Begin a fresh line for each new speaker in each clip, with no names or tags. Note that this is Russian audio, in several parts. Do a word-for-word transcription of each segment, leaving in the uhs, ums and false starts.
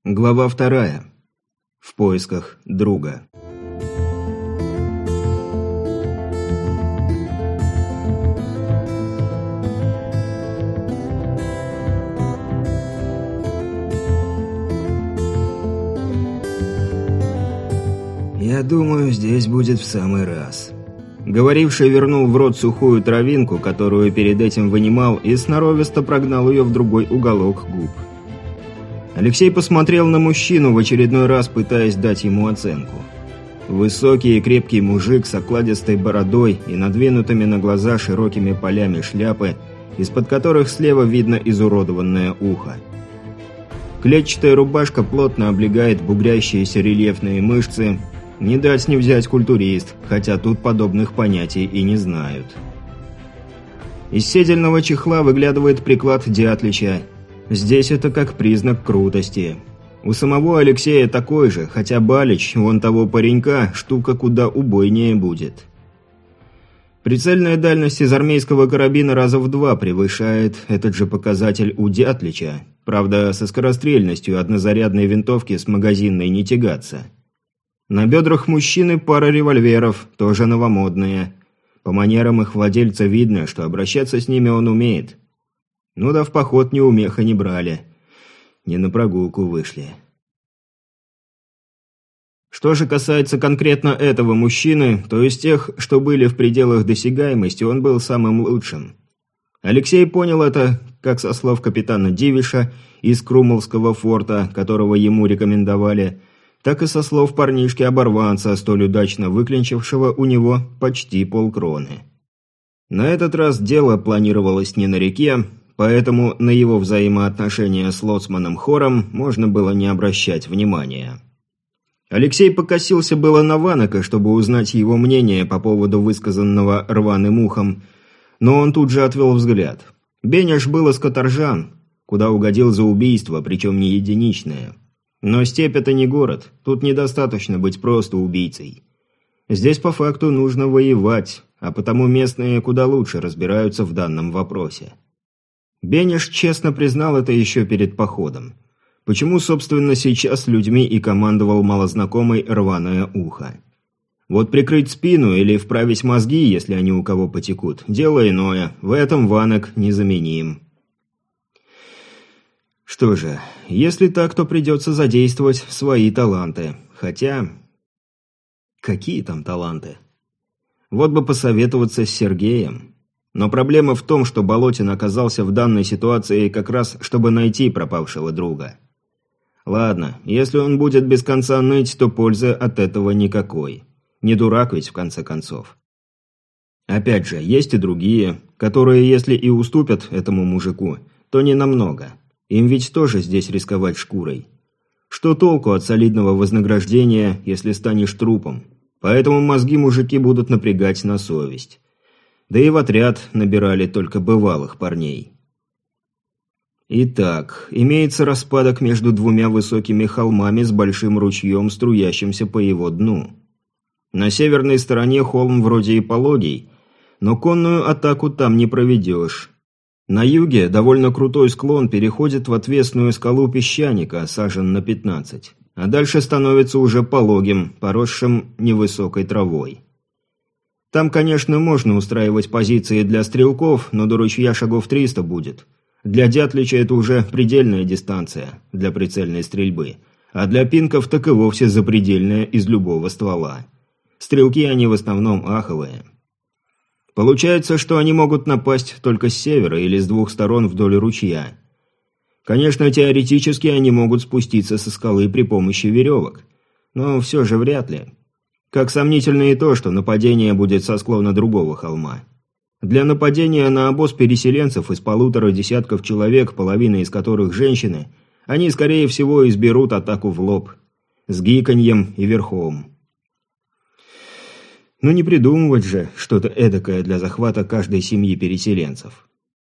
Глава вторая. В поисках друга. «Я думаю, здесь будет в самый раз». Говоривший вернул в рот сухую травинку, которую перед этим вынимал, и сноровисто прогнал ее в другой уголок губ. Алексей посмотрел на мужчину, в очередной раз пытаясь дать ему оценку. Высокий и крепкий мужик с окладистой бородой и надвинутыми на глаза широкими полями шляпы, из-под которых слева видно изуродованное ухо. Клетчатая рубашка плотно облегает бугрящиеся рельефные мышцы. Не дать не взять культурист, хотя тут подобных понятий и не знают. Из седельного чехла выглядывает приклад Дятлича. Здесь это как признак крутости. У самого Алексея такой же, хотя Балич, вон того паренька, штука куда убойнее будет. Прицельная дальность из армейского карабина раза в два превышает этот же показатель у Дятлича. Правда, со скорострельностью однозарядной винтовки с магазинной не тягаться. На бедрах мужчины пара револьверов, тоже новомодные. По манерам их владельца видно, что обращаться с ними он умеет. Ну да в поход ни умеха не брали. Не на прогулку вышли. Что же касается конкретно этого мужчины, то из тех, что были в пределах досягаемости, он был самым лучшим. Алексей понял это, как со слов капитана Дивиша из Крумовского форта, которого ему рекомендовали, так и со слов парнишки-оборванца, столь удачно выклинчившего у него почти полкроны. На этот раз дело планировалось не на реке, поэтому на его взаимоотношения с лоцманом Хором можно было не обращать внимания. Алексей покосился было на Ванока, чтобы узнать его мнение по поводу высказанного рваным ухом, но он тут же отвел взгляд. Беняш был из Каторжан, куда угодил за убийство, причем не единичное. Но степь – это не город, тут недостаточно быть просто убийцей. Здесь по факту нужно воевать, а потому местные куда лучше разбираются в данном вопросе. Бенеш честно признал это еще перед походом. Почему, собственно, сейчас людьми и командовал малознакомый рваное ухо? Вот прикрыть спину или вправить мозги, если они у кого потекут, дело иное, в этом Ванок незаменим. Что же, если так, то придется задействовать свои таланты. Хотя... Какие там таланты? Вот бы посоветоваться с Сергеем. Но проблема в том, что Болотин оказался в данной ситуации как раз, чтобы найти пропавшего друга. Ладно, если он будет без конца ныть, то пользы от этого никакой. Не дурак ведь, в конце концов. Опять же, есть и другие, которые, если и уступят этому мужику, то не намного. Им ведь тоже здесь рисковать шкурой. Что толку от солидного вознаграждения, если станешь трупом? Поэтому мозги мужики будут напрягать на совесть. Да и в отряд набирали только бывалых парней. Итак, имеется распадок между двумя высокими холмами с большим ручьем, струящимся по его дну. На северной стороне холм вроде и пологий, но конную атаку там не проведешь. На юге довольно крутой склон переходит в отвесную скалу песчаника, сажен на пятнадцать, а дальше становится уже пологим, поросшим невысокой травой. Там, конечно, можно устраивать позиции для стрелков, но до ручья шагов триста будет. Для Дятлича это уже предельная дистанция для прицельной стрельбы, а для пинков так и вовсе запредельная из любого ствола. Стрелки они в основном аховые. Получается, что они могут напасть только с севера или с двух сторон вдоль ручья. Конечно, теоретически они могут спуститься со скалы при помощи веревок, но все же вряд ли. Как сомнительно и то, что нападение будет со склона другого холма. Для нападения на обоз переселенцев из полутора десятков человек, половина из которых женщины, они, скорее всего, изберут атаку в лоб. С гиканьем и верхом. Ну не придумывать же что-то эдакое для захвата каждой семьи переселенцев.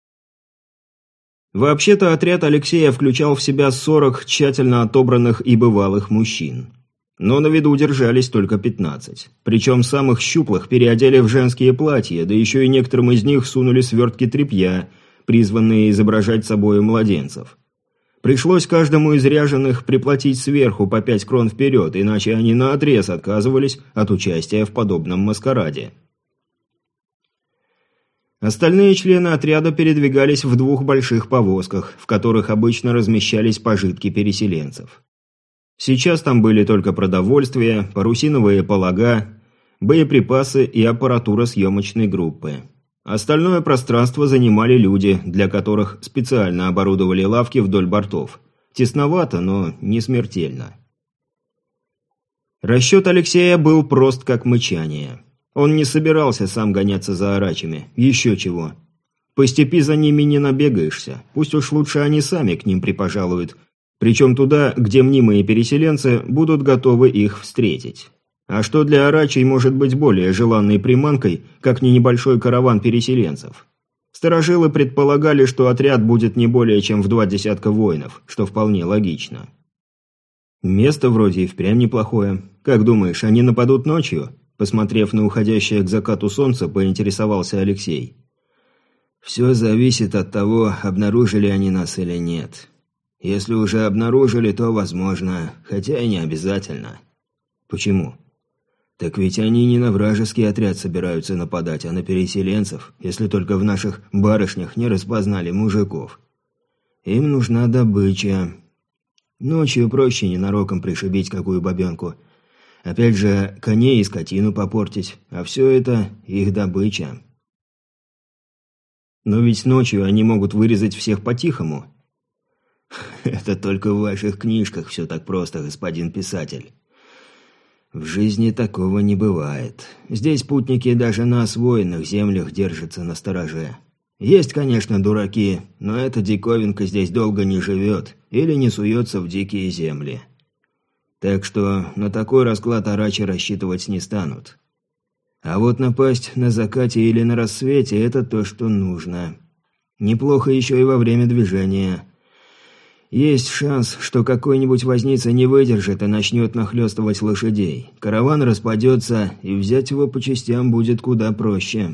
Вообще-то отряд Алексея включал в себя сорок тщательно отобранных и бывалых мужчин. Но на виду держались только пятнадцать. Причем самых щуплых переодели в женские платья, да еще и некоторым из них сунули свертки тряпья, призванные изображать собою младенцев. Пришлось каждому из ряженых приплатить сверху по пять крон вперед, иначе они наотрез отказывались от участия в подобном маскараде. Остальные члены отряда передвигались в двух больших повозках, в которых обычно размещались пожитки переселенцев. Сейчас там были только продовольствие, парусиновые полога, боеприпасы и аппаратура съемочной группы. Остальное пространство занимали люди, для которых специально оборудовали лавки вдоль бортов. Тесновато, но не смертельно. Расчет Алексея был прост как мычание. Он не собирался сам гоняться за арачами, еще чего. По степи за ними не набегаешься, пусть уж лучше они сами к ним припожалуют, причем туда, где мнимые переселенцы будут готовы их встретить. А что для арачей может быть более желанной приманкой, как не небольшой караван переселенцев? Старожилы предполагали, что отряд будет не более чем в два десятка воинов, что вполне логично. Место вроде и впрямь неплохое. Как думаешь, они нападут ночью? Посмотрев на уходящее к закату солнце, поинтересовался Алексей. Все зависит от того, обнаружили они нас или нет. Если уже обнаружили, то возможно, хотя и не обязательно. Почему? Так ведь они не на вражеский отряд собираются нападать, а на переселенцев, если только в наших барышнях не распознали мужиков. Им нужна добыча. Ночью проще ненароком пришибить какую бабенку. Опять же, коней и скотину попортить, а все это их добыча. Но ведь ночью они могут вырезать всех по-тихому. Это только в ваших книжках все так просто, господин писатель. В жизни такого не бывает. Здесь путники даже на освоенных землях держатся настороже. Есть, конечно, дураки, но эта диковинка здесь долго не живет или не суется в дикие земли. Так что на такой расклад арачи рассчитывать не станут. А вот напасть на закате или на рассвете – это то, что нужно. Неплохо еще и во время движения. Есть шанс, что какой-нибудь возница не выдержит и начнет нахлестывать лошадей. Караван распадется, и взять его по частям будет куда проще.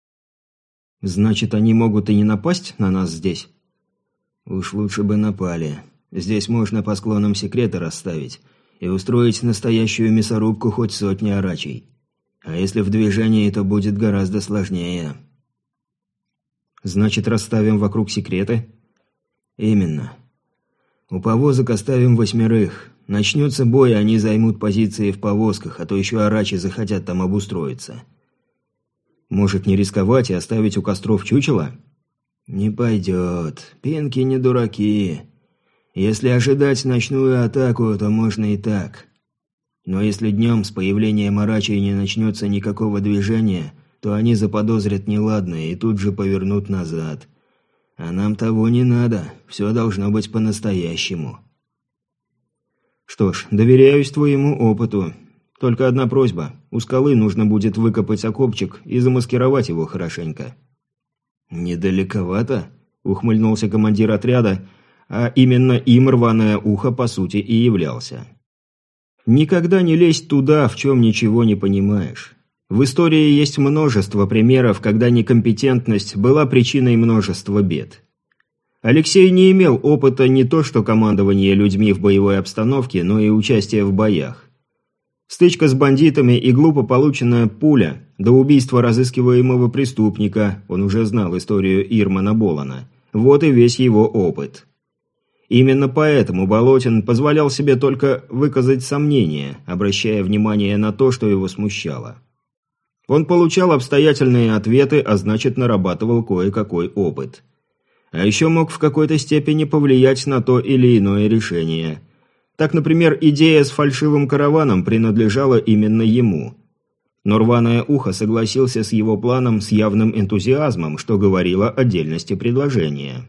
Значит, они могут и не напасть на нас здесь? Уж лучше бы напали. Здесь можно по склонам секрета расставить и устроить настоящую мясорубку хоть сотни арачей. А если в движении, то будет гораздо сложнее. Значит, расставим вокруг секреты? Именно. У повозок оставим восьмерых. Начнется бой, они займут позиции в повозках, а то еще арачи захотят там обустроиться. Может, не рисковать и оставить у костров чучело? Не пойдет. Пинки не дураки. Если ожидать ночную атаку, то можно и так. Но если днем с появлением арачей не начнется никакого движения, то они заподозрят неладное и тут же повернут назад. А нам того не надо, все должно быть по-настоящему. Что ж, доверяюсь твоему опыту. Только одна просьба. У скалы нужно будет выкопать окопчик и замаскировать его хорошенько. «Недалековато?» – ухмыльнулся командир отряда, а именно им рваное ухо по сути и являлся. «Никогда не лезь туда, в чем ничего не понимаешь. В истории есть множество примеров, когда некомпетентность была причиной множества бед. Алексей не имел опыта не то что командования людьми в боевой обстановке, но и участия в боях. Стычка с бандитами и глупо полученная пуля до убийства разыскиваемого преступника, он уже знал историю Ирмана Болана, вот и весь его опыт. Именно поэтому Болотин позволял себе только выказать сомнения, обращая внимание на то, что его смущало. Он получал обстоятельные ответы, а значит, нарабатывал кое-какой опыт. А еще мог в какой-то степени повлиять на то или иное решение. Так, например, идея с фальшивым караваном принадлежала именно ему. Но рваное ухо согласился с его планом с явным энтузиазмом, что говорило о дельности предложения.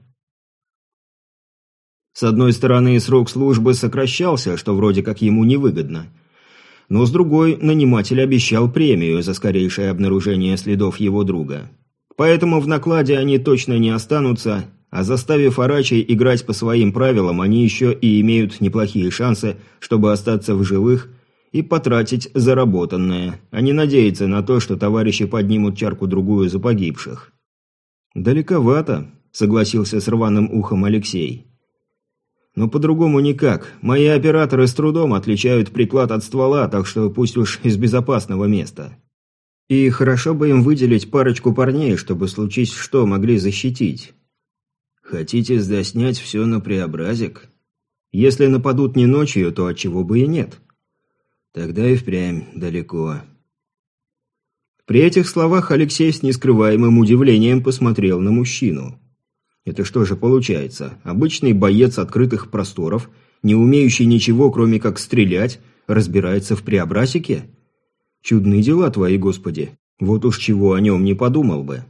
С одной стороны, срок службы сокращался, что вроде как ему невыгодно. Но с другой, наниматель обещал премию за скорейшее обнаружение следов его друга. Поэтому в накладе они точно не останутся, а заставив арачей играть по своим правилам, они еще и имеют неплохие шансы, чтобы остаться в живых и потратить заработанное, а не надеяться на то, что товарищи поднимут чарку-другую за погибших. «Далековато», — согласился с рваным ухом Алексей. Но по-другому никак. Мои операторы с трудом отличают приклад от ствола, так что пусть уж из безопасного места. И хорошо бы им выделить парочку парней, чтобы случись что могли защитить. Хотите заснять все на преобразик? Если нападут не ночью, то отчего бы и нет. Тогда и впрямь далеко. При этих словах Алексей с нескрываемым удивлением посмотрел на мужчину. Это что же получается? Обычный боец открытых просторов, не умеющий ничего, кроме как стрелять, разбирается в преобразике? Чудные дела твои, Господи. Вот уж чего о нем не подумал бы.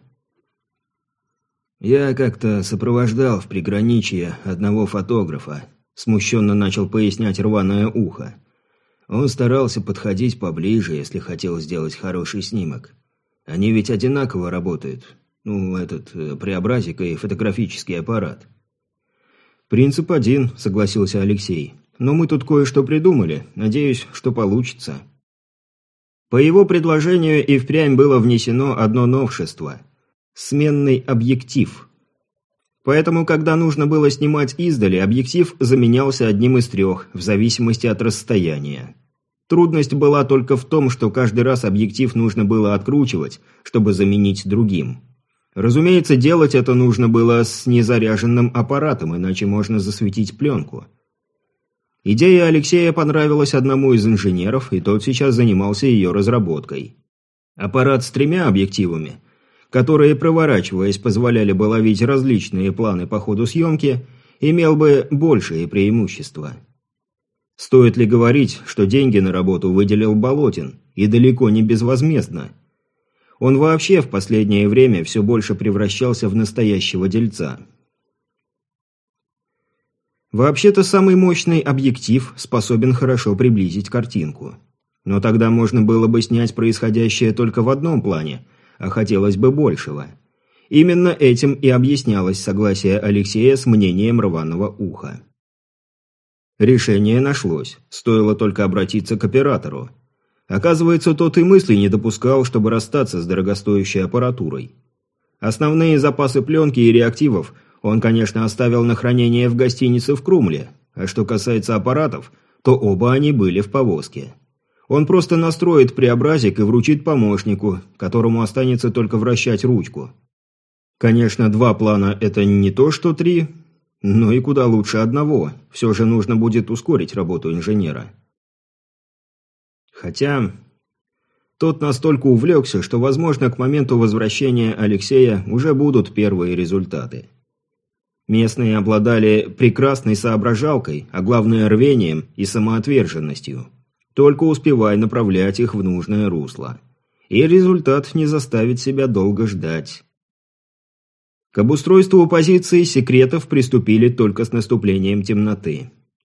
Я как-то сопровождал в приграничье одного фотографа. Смущенно начал пояснять рваное ухо. Он старался подходить поближе, если хотел сделать хороший снимок. Они ведь одинаково работают. Ну, этот, преобразик и фотографический аппарат. «Принцип один», — согласился Алексей. «Но мы тут кое-что придумали. Надеюсь, что получится». По его предложению и впрямь было внесено одно новшество – сменный объектив. Поэтому, когда нужно было снимать издали, объектив заменялся одним из трех, в зависимости от расстояния. Трудность была только в том, что каждый раз объектив нужно было откручивать, чтобы заменить другим. Разумеется, делать это нужно было с незаряженным аппаратом, иначе можно засветить пленку. Идея Алексея понравилась одному из инженеров, и тот сейчас занимался ее разработкой. Аппарат с тремя объективами, которые, проворачиваясь, позволяли бы ловить различные планы по ходу съемки, имел бы большие преимущества. Стоит ли говорить, что деньги на работу выделил Болотин, и далеко не безвозмездно? Он вообще в последнее время все больше превращался в настоящего дельца. Вообще-то самый мощный объектив способен хорошо приблизить картинку. Но тогда можно было бы снять происходящее только в одном плане, а хотелось бы большего. Именно этим и объяснялось согласие Алексея с мнением рваного уха. Решение нашлось, стоило только обратиться к оператору. Оказывается, тот и мысли не допускал, чтобы расстаться с дорогостоящей аппаратурой. Основные запасы пленки и реактивов он, конечно, оставил на хранение в гостинице в Крумле, а что касается аппаратов, то оба они были в повозке. Он просто настроит преобразик и вручит помощнику, которому останется только вращать ручку. Конечно, два плана – это не то, что три, но и куда лучше одного. Все же нужно будет ускорить работу инженера. Хотя тот настолько увлекся, что, возможно, к моменту возвращения Алексея уже будут первые результаты. Местные обладали прекрасной соображалкой, а главное рвением и самоотверженностью. Только успевай направлять их в нужное русло. И результат не заставит себя долго ждать. К обустройству позиций секретов приступили только с наступлением темноты.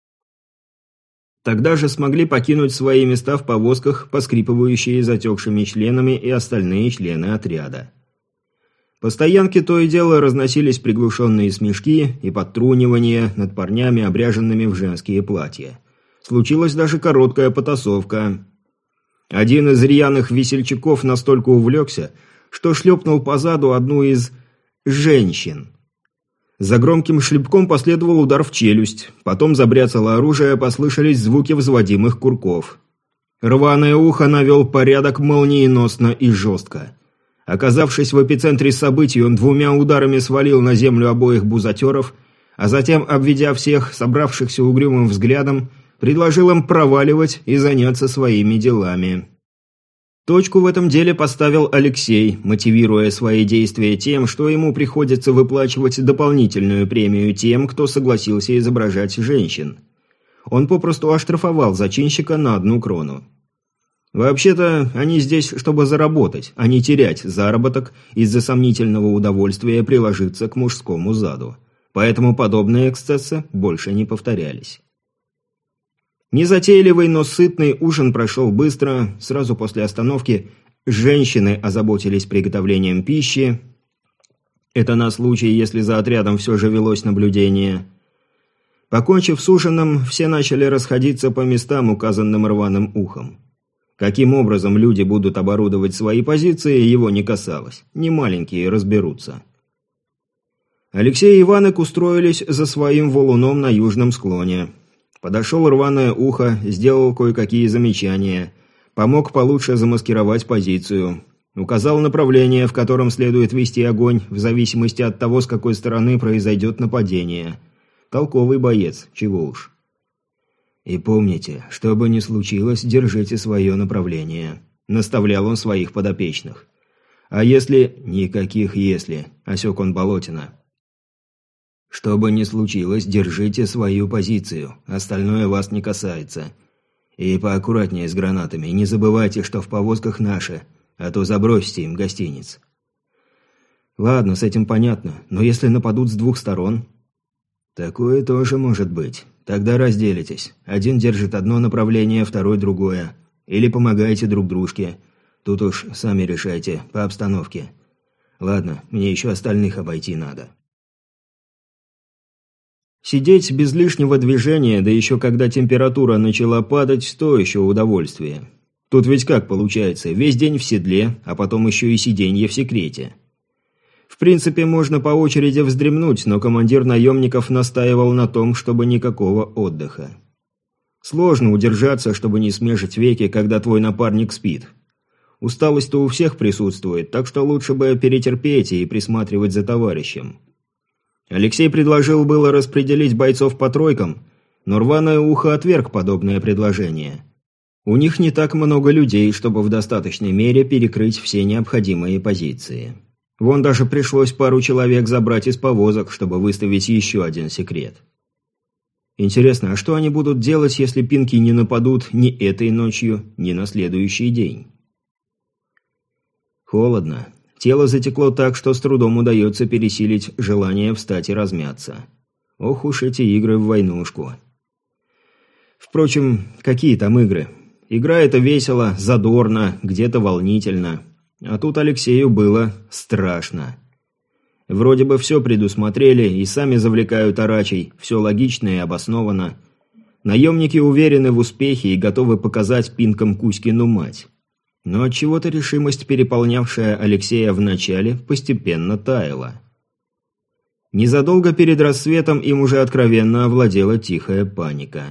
Тогда же смогли покинуть свои места в повозках поскрипывающие затекшими членами и остальные члены отряда. По стоянке то и дело разносились приглушенные смешки и подтрунивания над парнями, обряженными в женские платья. Случилась даже короткая потасовка. Один из рьяных весельчаков настолько увлекся, что шлепнул позаду одну из женщин. За громким шлепком последовал удар в челюсть, потом забряцало оружие, послышались звуки взводимых курков. Рваное ухо навел порядок молниеносно и жестко. Оказавшись в эпицентре событий, он двумя ударами свалил на землю обоих бузатеров, а затем, обведя всех собравшихся угрюмым взглядом, предложил им проваливать и заняться своими делами. Точку в этом деле поставил Алексей, мотивируя свои действия тем, что ему приходится выплачивать дополнительную премию тем, кто согласился изображать женщин. Он попросту оштрафовал зачинщика на одну крону. Вообще-то, они здесь, чтобы заработать, а не терять заработок из-за сомнительного удовольствия приложиться к мужскому заду. Поэтому подобные эксцессы больше не повторялись. Незатейливый, но сытный ужин прошел быстро. Сразу после остановки женщины озаботились приготовлением пищи. Это на случай, если за отрядом все же велось наблюдение. Покончив с ужином, все начали расходиться по местам, указанным рваным ухом. Каким образом люди будут оборудовать свои позиции, его не касалось. Не маленькие разберутся. Алексей и Иванык устроились за своим валуном на южном склоне. Подошел рваное ухо, сделал кое-какие замечания, помог получше замаскировать позицию, указал направление, в котором следует вести огонь, в зависимости от того, с какой стороны произойдет нападение. Толковый боец, чего уж. «И помните, что бы ни случилось, держите свое направление», – наставлял он своих подопечных. «А если...» – «Никаких «если», – осек он Болотина. «Что бы ни случилось, держите свою позицию, остальное вас не касается. И поаккуратнее с гранатами, не забывайте, что в повозках наши, а то забросьте им гостиниц». «Ладно, с этим понятно, но если нападут с двух сторон...» «Такое тоже может быть. Тогда разделитесь. Один держит одно направление, второй другое. Или помогаете друг дружке. Тут уж сами решайте, по обстановке. Ладно, мне еще остальных обойти надо». Сидеть без лишнего движения, да еще когда температура начала падать, то еще удовольствие. Тут ведь как получается, весь день в седле, а потом еще и сиденье в секрете. В принципе, можно по очереди вздремнуть, но командир наемников настаивал на том, чтобы никакого отдыха. Сложно удержаться, чтобы не смежить веки, когда твой напарник спит. Усталость-то у всех присутствует, так что лучше бы перетерпеть и присматривать за товарищем. Алексей предложил было распределить бойцов по тройкам, но рваное ухо отверг подобное предложение. У них не так много людей, чтобы в достаточной мере перекрыть все необходимые позиции. Вон даже пришлось пару человек забрать из повозок, чтобы выставить еще один секрет. Интересно, а что они будут делать, если пинки не нападут ни этой ночью, ни на следующий день? Холодно. Тело затекло так, что с трудом удается пересилить желание встать и размяться. Ох уж эти игры в войнушку. Впрочем, какие там игры? Игра это весело, задорно, где-то волнительно. А тут Алексею было страшно. Вроде бы все предусмотрели и сами завлекают орачей, все логично и обосновано. Наемники уверены в успехе и готовы показать пинкам Кузькину мать. Но отчего-то решимость, переполнявшая Алексея в начале, постепенно таяла. Незадолго перед рассветом им уже откровенно овладела тихая паника.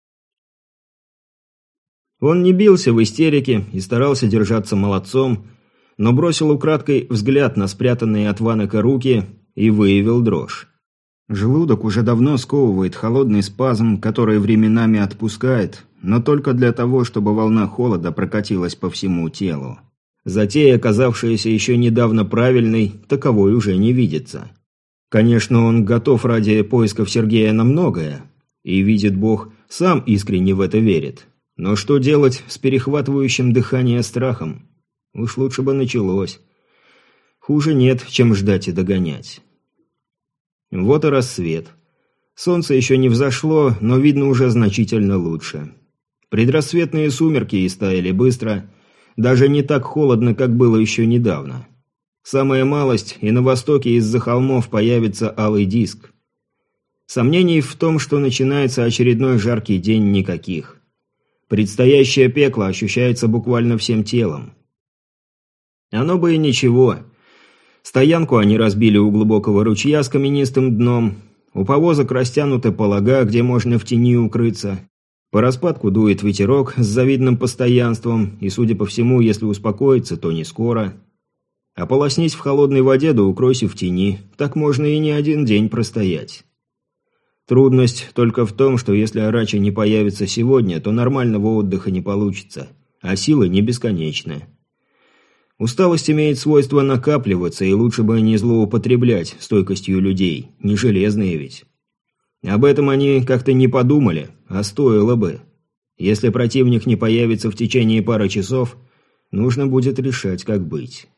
Он не бился в истерике и старался держаться молодцом, но бросил украдкой взгляд на спрятанные от Ваныка руки и выявил дрожь. Желудок уже давно сковывает холодный спазм, который временами отпускает, но только для того, чтобы волна холода прокатилась по всему телу. Затея, оказавшаяся еще недавно правильной, таковой уже не видится. Конечно, он готов ради поисков Сергея на многое, и, видит Бог, сам искренне в это верит. Но что делать с перехватывающим дыхание страхом? Уж лучше бы началось. Хуже нет, чем ждать и догонять. Вот и рассвет. Солнце еще не взошло, но видно уже значительно лучше. Предрассветные сумерки истаяли быстро, даже не так холодно, как было еще недавно. Самая малость, и на востоке из-за холмов появится алый диск. Сомнений в том, что начинается очередной жаркий день, никаких. Предстоящее пекло ощущается буквально всем телом. Оно бы и ничего. Стоянку они разбили у глубокого ручья с каменистым дном. У повозок растянуты полога, где можно в тени укрыться. По распадку дует ветерок с завидным постоянством, и, судя по всему, если успокоиться, то не скоро. Ополоснись в холодной воде, да укройся в тени. Так можно и не один день простоять. Трудность только в том, что если Арачи не появится сегодня, то нормального отдыха не получится, а силы не бесконечны. Усталость имеет свойство накапливаться, и лучше бы не злоупотреблять стойкостью людей, не железные ведь. Об этом они как-то не подумали, а стоило бы. Если противник не появится в течение пары часов, нужно будет решать, как быть.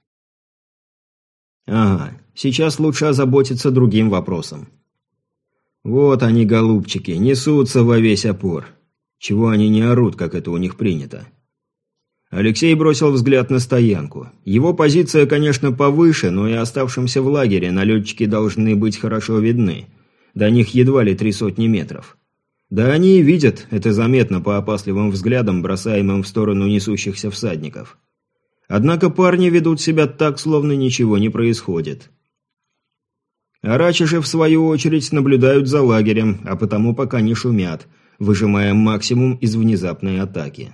Ага, сейчас лучше озаботиться другим вопросом. Вот они, голубчики, несутся во весь опор. Чего они не орут, как это у них принято? Алексей бросил взгляд на стоянку. Его позиция, конечно, повыше, но и оставшимся в лагере налетчики должны быть хорошо видны. До них едва ли три сотни метров. Да они и видят, это заметно по опасливым взглядам, бросаемым в сторону несущихся всадников. Однако парни ведут себя так, словно ничего не происходит. Арачи же, в свою очередь, наблюдают за лагерем, а потому пока не шумят, выжимая максимум из внезапной атаки.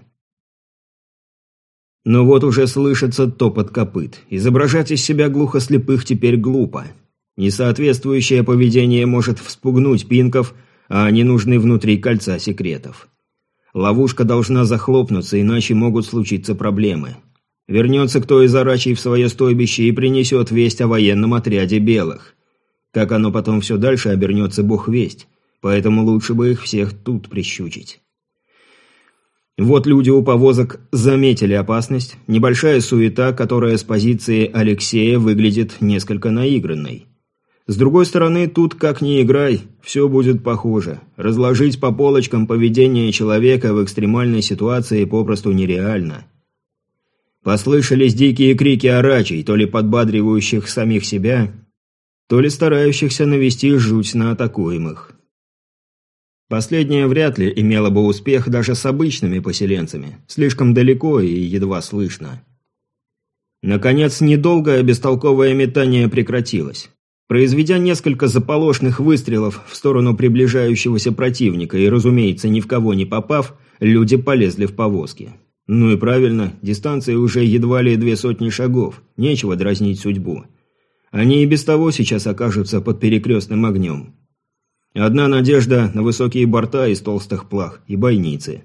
Но вот уже слышится топот копыт. Изображать из себя глухослепых теперь глупо. Несоответствующее поведение может вспугнуть пинков, а они нужны внутри кольца секретов. Ловушка должна захлопнуться, иначе могут случиться проблемы. Вернется кто из арачей в свое стойбище и принесет весть о военном отряде белых. Как оно потом все дальше обернется, бог весть, поэтому лучше бы их всех тут прищучить. Вот люди у повозок заметили опасность, небольшая суета, которая с позиции Алексея выглядит несколько наигранной. С другой стороны, тут как ни играй, все будет похоже. Разложить по полочкам поведение человека в экстремальной ситуации попросту нереально. Послышались дикие крики арачей, то ли подбадривающих самих себя, то ли старающихся навести жуть на атакуемых. Последнее вряд ли имело бы успех даже с обычными поселенцами, слишком далеко и едва слышно. Наконец, недолгое бестолковое метание прекратилось. Произведя несколько заполошных выстрелов в сторону приближающегося противника и, разумеется, ни в кого не попав, люди полезли в повозки. Ну и правильно, дистанция уже едва ли две сотни шагов, нечего дразнить судьбу. Они и без того сейчас окажутся под перекрестным огнем. Одна надежда на высокие борта из толстых плах и бойницы.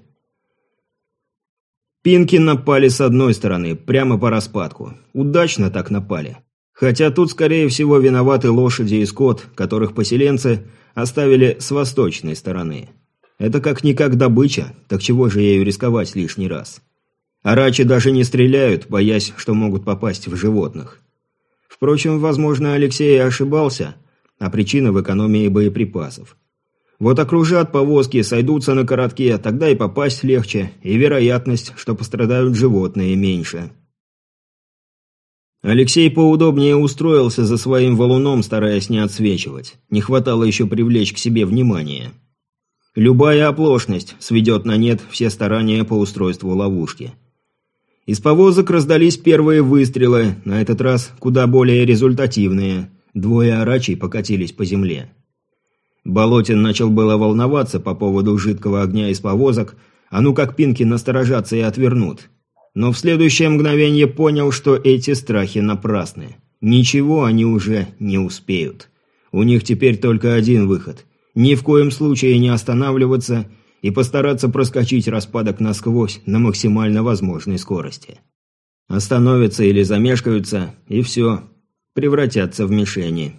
Пинки напали с одной стороны, прямо по распадку. Удачно так напали. Хотя тут, скорее всего, виноваты лошади и скот, которых поселенцы оставили с восточной стороны. Это как-никак добыча, так чего же ею рисковать лишний раз? Арачи даже не стреляют, боясь, что могут попасть в животных. Впрочем, возможно, Алексей ошибался, а причина в экономии боеприпасов. Вот окружат повозки, сойдутся на коротке, тогда и попасть легче, и вероятность, что пострадают животные, меньше. Алексей поудобнее устроился за своим валуном, стараясь не отсвечивать. Не хватало еще привлечь к себе внимание. Любая оплошность сведет на нет все старания по устройству ловушки. Из повозок раздались первые выстрелы, на этот раз куда более результативные. Двое арачей покатились по земле. Болотин начал было волноваться по поводу жидкого огня из повозок, а ну как пинки насторожатся и отвернут. Но в следующее мгновение понял, что эти страхи напрасны. Ничего они уже не успеют. У них теперь только один выход. Ни в коем случае не останавливаться и постараться проскочить распадок насквозь на максимально возможной скорости. Остановятся или замешкаются, и все, превратятся в мишени.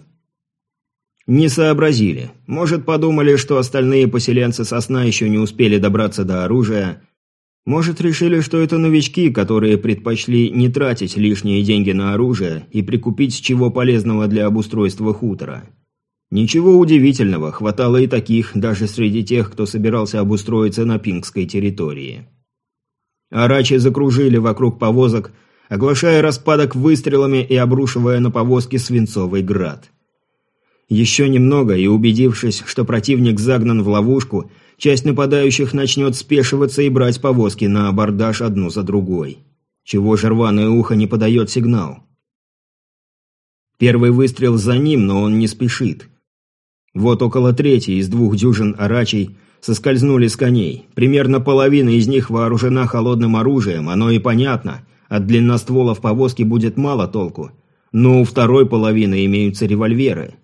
Не сообразили. Может, подумали, что остальные поселенцы Сосна еще не успели добраться до оружия. Может, решили, что это новички, которые предпочли не тратить лишние деньги на оружие и прикупить чего полезного для обустройства хутора. Ничего удивительного, хватало и таких, даже среди тех, кто собирался обустроиться на пингской территории. Арачи закружили вокруг повозок, оглашая распадок выстрелами и обрушивая на повозки свинцовый град. Еще немного, и убедившись, что противник загнан в ловушку, часть нападающих начнет спешиваться и брать повозки на абордаж одну за другой. Чего же рваное ухо не подает сигнал? Первый выстрел за ним, но он не спешит. Вот около трети из двух дюжин арачей соскользнули с коней. Примерно половина из них вооружена холодным оружием, оно и понятно. От длинностволов повозки будет мало толку. Но у второй половины имеются револьверы.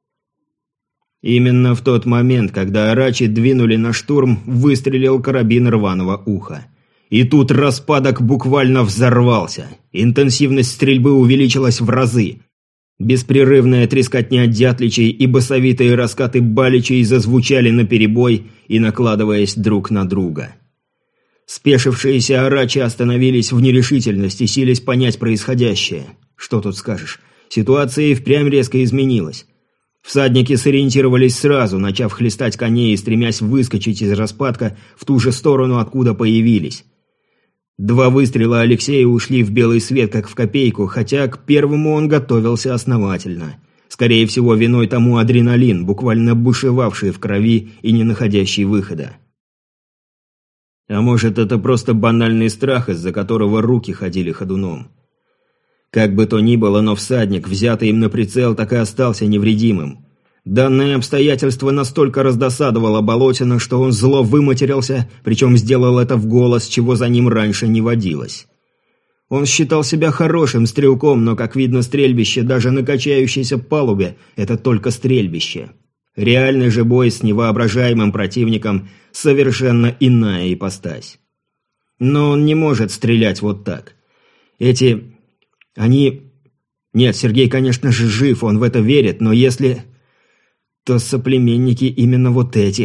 Именно в тот момент, когда арачи двинули на штурм, выстрелил карабин рваного уха. И тут распадок буквально взорвался. Интенсивность стрельбы увеличилась в разы. Беспрерывная трескотня дятличей и басовитые раскаты баличей зазвучали наперебой и накладываясь друг на друга. Спешившиеся арачи остановились в нерешительности, силясь понять происходящее. Что тут скажешь? Ситуация и впрямь резко изменилась. Всадники сориентировались сразу, начав хлестать коней и стремясь выскочить из распадка в ту же сторону, откуда появились. Два выстрела Алексея ушли в белый свет, как в копейку, хотя к первому он готовился основательно. Скорее всего, виной тому адреналин, буквально бушевавший в крови и не находящий выхода. А может, это просто банальный страх, из-за которого руки ходили ходуном. Как бы то ни было, но всадник, взятый им на прицел, так и остался невредимым. Данное обстоятельство настолько раздосадовало Болотина, что он зло выматерился, причем сделал это в голос, чего за ним раньше не водилось. Он считал себя хорошим стрелком, но, как видно, стрельбище даже на качающейся палубе – это только стрельбище. Реальный же бой с невоображаемым противником – совершенно иная ипостась. Но он не может стрелять вот так. Эти... они... Нет, Сергей, конечно же, жив, он в это верит, но если... то соплеменники именно вот этих.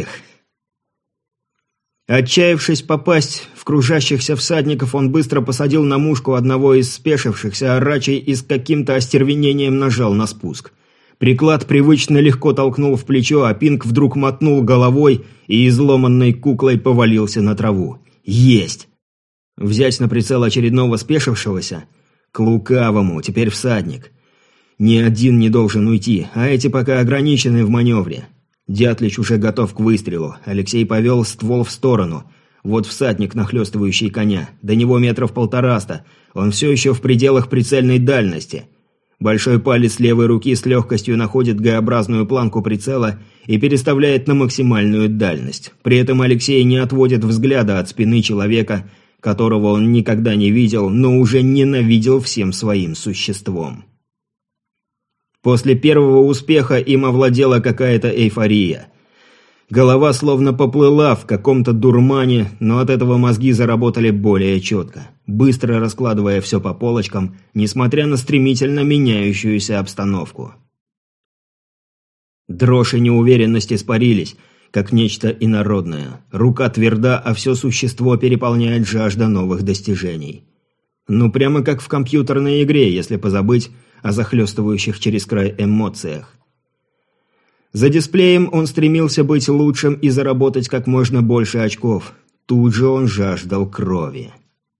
Отчаявшись попасть в кружащихся всадников, он быстро посадил на мушку одного из спешившихся, а рачей и с каким-то остервенением нажал на спуск. Приклад привычно легко толкнул в плечо, а Пинг вдруг мотнул головой и изломанной куклой повалился на траву. Есть! Взять на прицел очередного спешившегося? К лукавому, теперь всадник. Ни один не должен уйти, а эти пока ограничены в маневре. Дятлич уже готов к выстрелу. Алексей повел ствол в сторону. Вот всадник, нахлёстывающий коня. До него метров полтораста. Он все еще в пределах прицельной дальности. Большой палец левой руки с легкостью находит Г-образную планку прицела и переставляет на максимальную дальность. При этом Алексей не отводит взгляда от спины человека, которого он никогда не видел, но уже ненавидел всем своим существом. После первого успеха им овладела какая-то эйфория. Голова словно поплыла в каком-то дурмане, но от этого мозги заработали более четко, быстро раскладывая все по полочкам, несмотря на стремительно меняющуюся обстановку. Дрожь и неуверенность испарились, как нечто инородное. Рука тверда, а все существо переполняет жажда новых достижений. Ну, прямо как в компьютерной игре, если позабыть о захлестывающих через край эмоциях. За дисплеем он стремился быть лучшим и заработать как можно больше очков. Тут же он жаждал крови.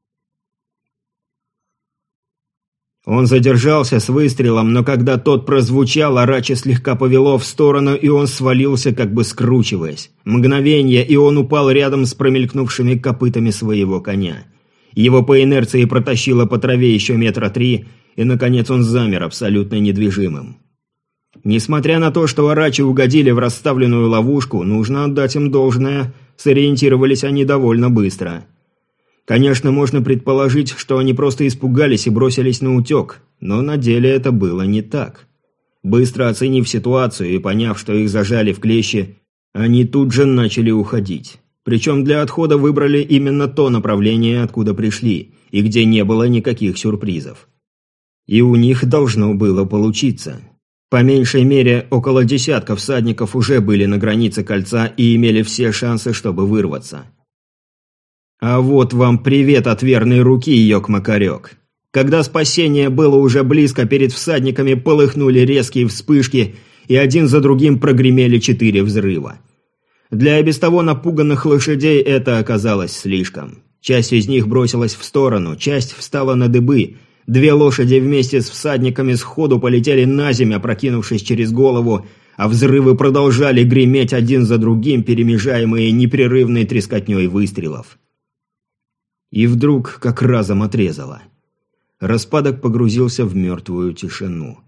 Он задержался с выстрелом, но когда тот прозвучал, Арачи слегка повело в сторону, и он свалился, как бы скручиваясь. Мгновение, и он упал рядом с промелькнувшими копытами своего коня. Его по инерции протащило по траве еще метра три, и, наконец, он замер абсолютно недвижимым. Несмотря на то, что Арачи угодили в расставленную ловушку, нужно отдать им должное, сориентировались они довольно быстро. Конечно, можно предположить, что они просто испугались и бросились на утек, но на деле это было не так. Быстро оценив ситуацию и поняв, что их зажали в клещи, они тут же начали уходить. Причем для отхода выбрали именно то направление, откуда пришли, и где не было никаких сюрпризов. И у них должно было получиться. По меньшей мере, около десятка всадников уже были на границе кольца и имели все шансы, чтобы вырваться. А вот вам привет от верной руки, Йок-Макарек. Когда спасение было уже близко, перед всадниками полыхнули резкие вспышки, и один за другим прогремели четыре взрыва. Для и без того напуганных лошадей это оказалось слишком. Часть из них бросилась в сторону, часть встала на дыбы. Две лошади вместе с всадниками сходу полетели на землю, опрокинувшись через голову, а взрывы продолжали греметь один за другим, перемежаемые непрерывной трескотней выстрелов. И вдруг как разом отрезало. Распадок погрузился в мертвую тишину.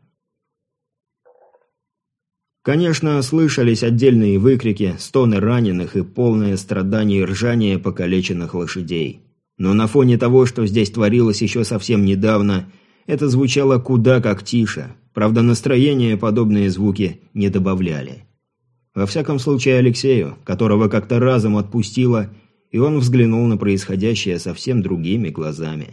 Конечно, слышались отдельные выкрики, стоны раненых и полное страдание и ржание покалеченных лошадей. Но на фоне того, что здесь творилось еще совсем недавно, это звучало куда как тише. Правда, настроение подобные звуки не добавляли. Во всяком случае, Алексею, которого как-то разом отпустило, и он взглянул на происходящее совсем другими глазами.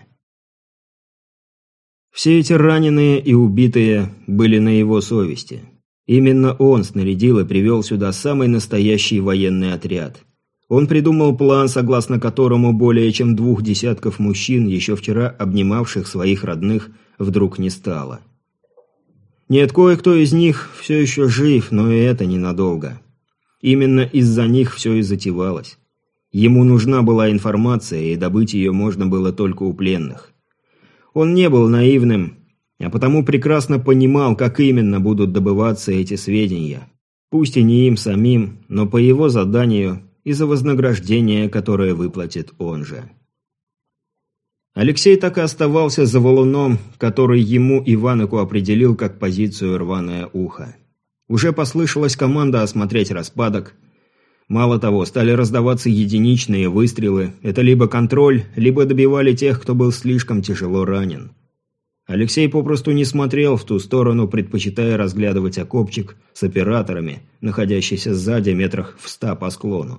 Все эти раненые и убитые были на его совести. Именно он снарядил и привел сюда самый настоящий военный отряд. Он придумал план, согласно которому более чем двух десятков мужчин, еще вчера обнимавших своих родных, вдруг не стало. Нет, кое-кто из них все еще жив, но и это ненадолго. Именно из-за них все и затевалось. Ему нужна была информация, и добыть ее можно было только у пленных. Он не был наивным, а потому прекрасно понимал, как именно будут добываться эти сведения. Пусть и не им самим, но по его заданию и за вознаграждение, которое выплатит он же. Алексей так и оставался за валуном, который ему Иваныку определил как позицию рваное ухо. Уже послышалась команда осмотреть распадок. Мало того, стали раздаваться единичные выстрелы. Это либо контроль, либо добивали тех, кто был слишком тяжело ранен. Алексей попросту не смотрел в ту сторону, предпочитая разглядывать окопчик с операторами, находящийся сзади метрах в ста по склону.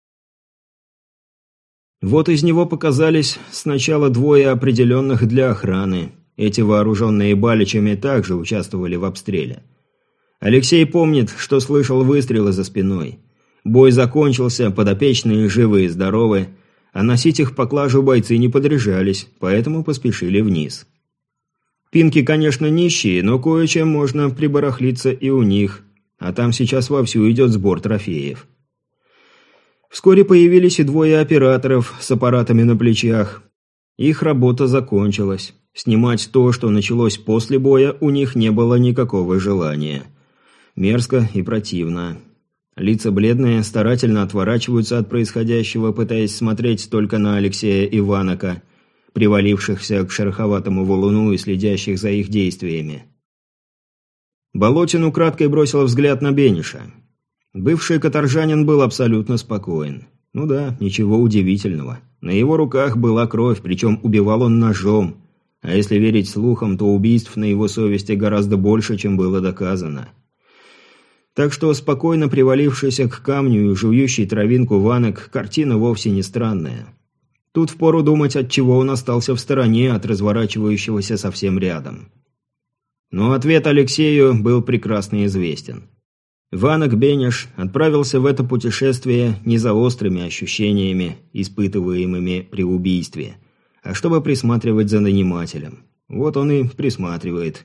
Вот из него показались сначала двое определенных для охраны. Эти вооруженные баличами также участвовали в обстреле. Алексей помнит, что слышал выстрелы за спиной. Бой закончился, подопечные живы и здоровы, а носить их поклажу бойцы не подряжались, поэтому поспешили вниз. Пинки, конечно, нищие, но кое-чем можно прибарахлиться и у них, а там сейчас вовсю идет сбор трофеев. Вскоре появились и двое операторов с аппаратами на плечах. Их работа закончилась. Снимать то, что началось после боя, у них не было никакого желания. Мерзко и противно. Лица бледные, старательно отворачиваются от происходящего, пытаясь смотреть только на Алексея Иваныка, привалившихся к шероховатому валуну и следящих за их действиями. Болотин украдкой бросил взгляд на Бениша. Бывший каторжанин был абсолютно спокоен. Ну да, ничего удивительного. На его руках была кровь, причем убивал он ножом. А если верить слухам, то убийств на его совести гораздо больше, чем было доказано. Так что спокойно привалившийся к камню и жующий травинку Ванек картина вовсе не странная. Тут впору думать, отчего он остался в стороне от разворачивающегося совсем рядом. Но ответ Алексею был прекрасно известен. Ванек Бениш отправился в это путешествие не за острыми ощущениями, испытываемыми при убийстве, а чтобы присматривать за нанимателем. Вот он и присматривает.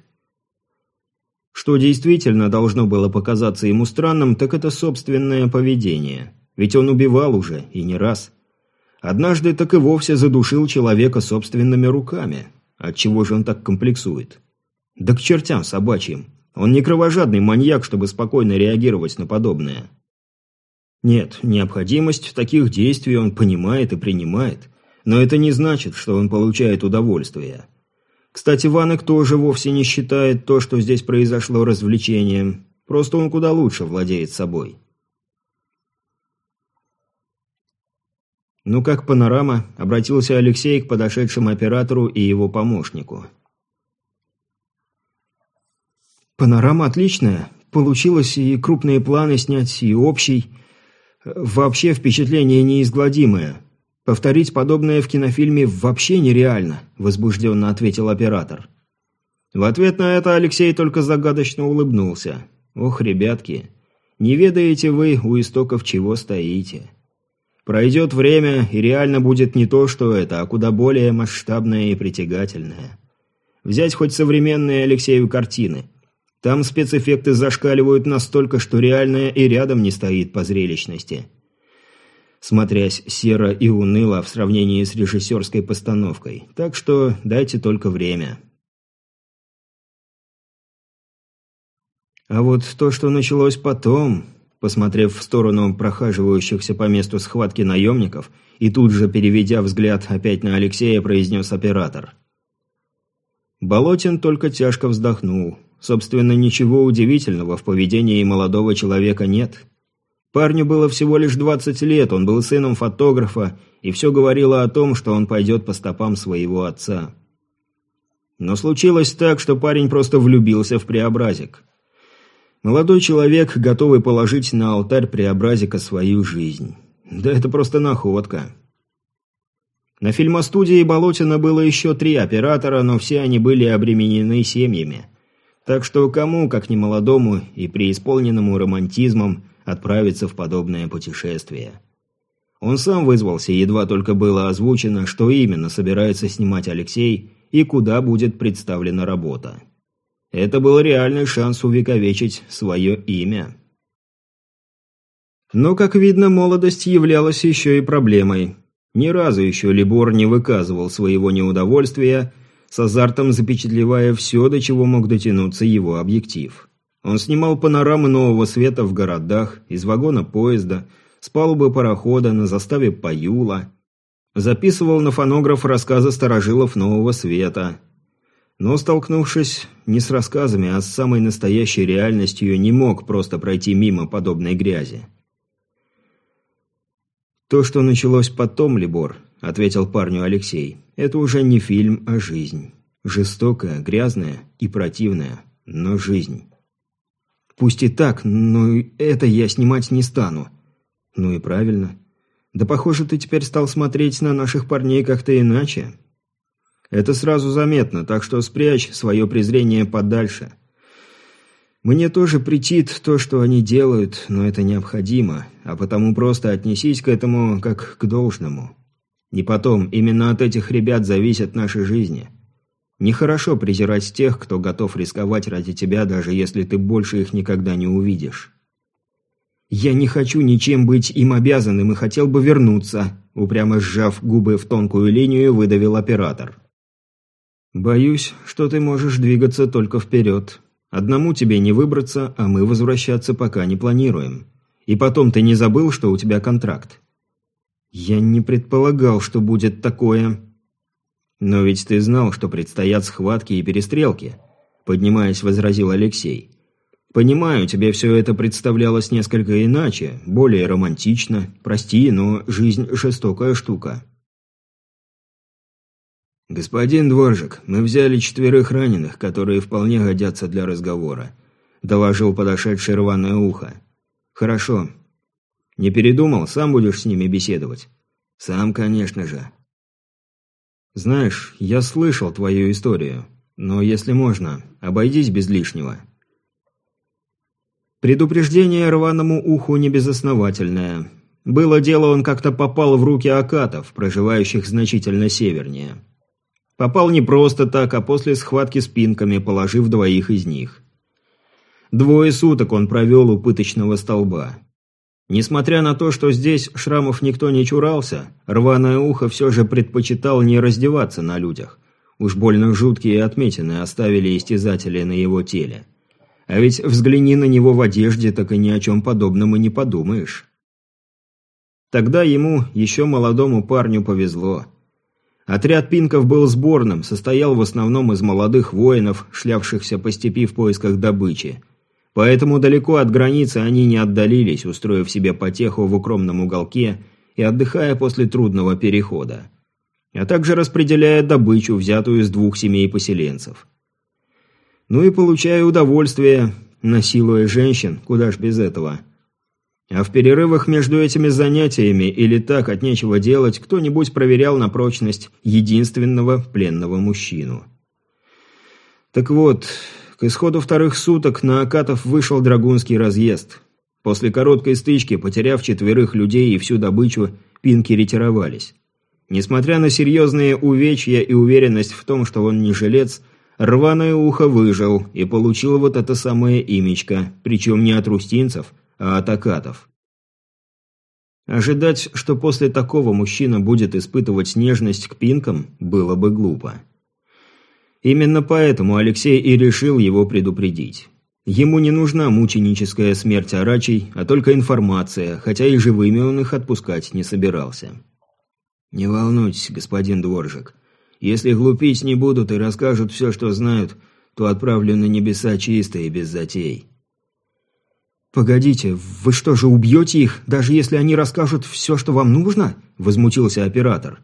Что действительно должно было показаться ему странным, так это собственное поведение. Ведь он убивал уже, и не раз. Однажды так и вовсе задушил человека собственными руками. Отчего же он так комплексует? Да к чертям собачьим. Он не кровожадный маньяк, чтобы спокойно реагировать на подобное. Нет, необходимость таких действий он понимает и принимает, но это не значит, что он получает удовольствие. Кстати, Ванек тоже вовсе не считает то, что здесь произошло, развлечением. Просто он куда лучше владеет собой. «Ну как панорама?» – обратился Алексей к подошедшему оператору и его помощнику. «Панорама отличная. Получилось и крупные планы снять, и общий. Вообще впечатление неизгладимое. Повторить подобное в кинофильме вообще нереально», – возбужденно ответил оператор. В ответ на это Алексей только загадочно улыбнулся. «Ох, ребятки, не ведаете вы, у истоков чего стоите. Пройдет время, и реально будет не то, что это, а куда более масштабное и притягательное. Взять хоть современные Алексею картины. Там спецэффекты зашкаливают настолько, что реальное и рядом не стоит по зрелищности. Смотрясь серо и уныло в сравнении с режиссерской постановкой. Так что дайте только время». А вот то, что началось потом, посмотрев в сторону прохаживающихся по месту схватки наемников и тут же переведя взгляд опять на Алексея, произнес оператор. Болотин только тяжко вздохнул. Собственно, ничего удивительного в поведении молодого человека нет. Парню было всего лишь двадцать лет, он был сыном фотографа, и все говорило о том, что он пойдет по стопам своего отца. Но случилось так, что парень просто влюбился в Преобразик. Молодой человек, готовый положить на алтарь Преобразика свою жизнь. Да это просто находка. На фильмостудии Болотина было еще три оператора, но все они были обременены семьями. Так что кому, как не молодому и преисполненному романтизмом, отправиться в подобное путешествие. Он сам вызвался, едва только было озвучено, что именно собирается снимать Алексей и куда будет представлена работа. Это был реальный шанс увековечить свое имя. Но, как видно, молодость являлась еще и проблемой. Ни разу еще Либор не выказывал своего неудовольствия, с азартом запечатлевая все, до чего мог дотянуться его объектив. Он снимал панорамы нового света в городах, из вагона поезда, с палубы парохода, на заставе Паюла. Записывал на фонограф рассказы старожилов Нового Света. Но, столкнувшись не с рассказами, а с самой настоящей реальностью, не мог просто пройти мимо подобной грязи. «То, что началось потом, Либор», — ответил парню Алексей, — «это уже не фильм, а жизнь. Жестокая, грязная и противная, но жизнь». «Пусть и так, но это я снимать не стану». «Ну и правильно. Да похоже, ты теперь стал смотреть на наших парней как-то иначе». «Это сразу заметно, так что спрячь свое презрение подальше. Мне тоже претит то, что они делают, но это необходимо, а потому просто отнесись к этому как к должному. И потом, именно от этих ребят зависят наши жизни. Нехорошо презирать тех, кто готов рисковать ради тебя, даже если ты больше их никогда не увидишь». «Я не хочу ничем быть им обязанным и хотел бы вернуться», упрямо сжав губы в тонкую линию, выдавил оператор. «Боюсь, что ты можешь двигаться только вперед. Одному тебе не выбраться, а мы возвращаться пока не планируем. И потом, ты не забыл, что у тебя контракт?» «Я не предполагал, что будет такое». «Но ведь ты знал, что предстоят схватки и перестрелки», поднимаясь, возразил Алексей. «Понимаю, тебе все это представлялось несколько иначе, более романтично. Прости, но жизнь жестокая штука». «Господин Дворжик, мы взяли четверых раненых, которые вполне годятся для разговора», доложил подошедший рваное ухо. «Хорошо. Не передумал? Сам будешь с ними беседовать?» «Сам, конечно же». «Знаешь, я слышал твою историю, но если можно, обойдись без лишнего». Предупреждение рваному уху небезосновательное. Было дело, он как-то попал в руки акатов, проживающих значительно севернее. Попал не просто так, а после схватки с пинками, положив двоих из них. Двое суток он провел у пыточного столба. Несмотря на то, что здесь шрамов никто не чурался, рваное ухо все же предпочитал не раздеваться на людях. Уж больно жуткие отметины оставили истязатели на его теле. А ведь взгляни на него в одежде, так и ни о чем подобном и не подумаешь. Тогда ему, еще молодому парню, повезло. Отряд пинков был сборным, состоял в основном из молодых воинов, шлявшихся по степи в поисках добычи. Поэтому далеко от границы они не отдалились, устроив себе потеху в укромном уголке и отдыхая после трудного перехода. А также распределяя добычу, взятую из двух семей поселенцев. Ну и получая удовольствие, насилуя женщин, куда ж без этого. А в перерывах между этими занятиями или так от нечего делать, кто-нибудь проверял на прочность единственного пленного мужчину. Так вот, к исходу вторых суток на акатов вышел драгунский разъезд. После короткой стычки, потеряв четверых людей и всю добычу, пинки ретировались. Несмотря на серьезные увечья и уверенность в том, что он не жилец, рваное ухо выжил и получил вот это самое имечко, причем не от рустинцев, а от акатов. Ожидать, что после такого мужчина будет испытывать нежность к пинкам, было бы глупо. Именно поэтому Алексей и решил его предупредить. Ему не нужна мученическая смерть арачей, а только информация, хотя и живыми он их отпускать не собирался. «Не волнуйтесь, господин Дворжик. Если глупить не будут и расскажут все, что знают, то отправлю на небеса чисто и без затей».
«Погодите, вы что же, убьете их, даже если они расскажут все, что вам нужно?» – возмутился оператор.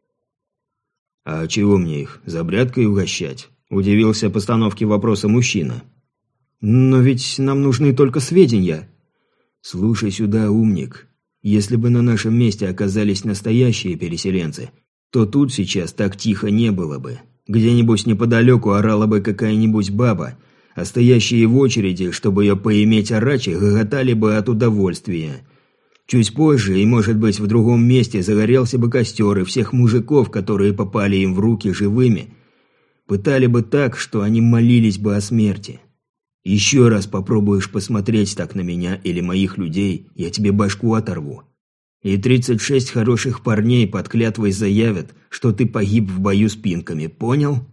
«А чего мне их, забрядкой угощать?» – удивился постановке вопроса мужчина.
«Но ведь нам нужны только сведения».
«Слушай сюда, умник. Если бы на нашем месте оказались настоящие переселенцы, то тут сейчас так тихо не было бы. Где-нибудь неподалеку орала бы какая-нибудь баба, а стоящие в очереди, чтобы ее поиметь арачи, гоготали бы от удовольствия. Чуть позже, и, может быть, в другом месте загорелся бы костер, и всех мужиков, которые попали им в руки живыми, пытали бы так, что они молились бы о смерти. Еще раз попробуешь посмотреть так на меня или моих людей, я тебе башку оторву. И тридцать шесть хороших парней под клятвой заявят, что ты погиб в бою с пинками, понял?»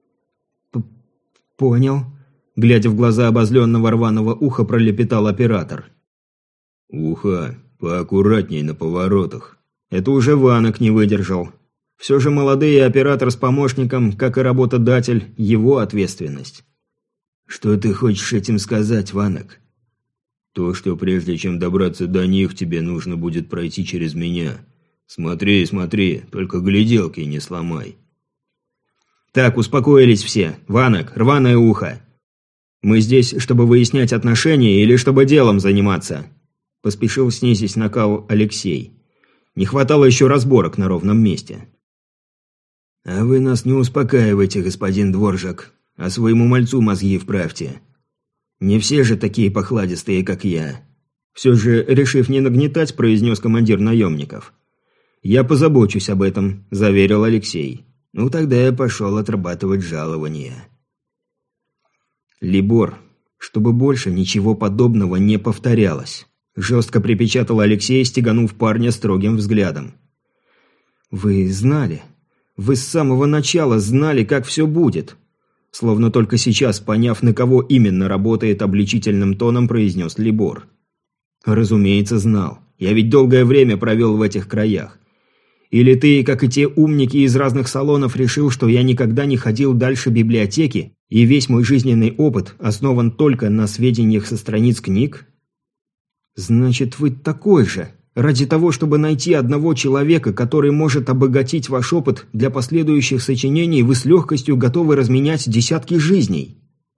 «Понял», – глядя в глаза обозленного рваного уха, пролепетал оператор.
«Уха, поаккуратней на поворотах», Это уже Ванок не выдержал. Все же молодые оператор с помощником, как и работодатель, его ответственность.
Что ты хочешь этим сказать, Ванок?
То, что прежде чем добраться до них, тебе нужно будет пройти через меня. Смотри, смотри, только гляделки не сломай.
Так, успокоились все. Ванок, рваное ухо. Мы здесь, чтобы выяснять отношения или чтобы делом заниматься? Поспешил снизить накал Алексей. Не хватало еще разборок на ровном месте.
А вы нас не успокаивайте, господин Дворжак, а своему мальцу мозги вправьте. Не все же такие похладистые, как я.
Все же, решив не нагнетать, произнес командир наемников. «Я позабочусь об этом», – заверил Алексей.
«Ну, тогда я пошел отрабатывать жалование».
«Либор, чтобы больше ничего подобного не повторялось», – жестко припечатал Алексей, стеганув парня строгим взглядом. «Вы знали? Вы с самого начала знали, как все будет?» Словно только сейчас, поняв, на кого именно работает, обличительным тоном произнес Либор. «Разумеется, знал. Я ведь долгое время провел в этих краях. Или ты, как и те умники из разных салонов, решил, что я никогда не ходил дальше библиотеки, и весь мой жизненный опыт основан только на сведениях со страниц книг? Значит, вы такой же, ради того, чтобы найти одного человека, который может обогатить ваш опыт для последующих сочинений, вы с легкостью готовы разменять десятки жизней».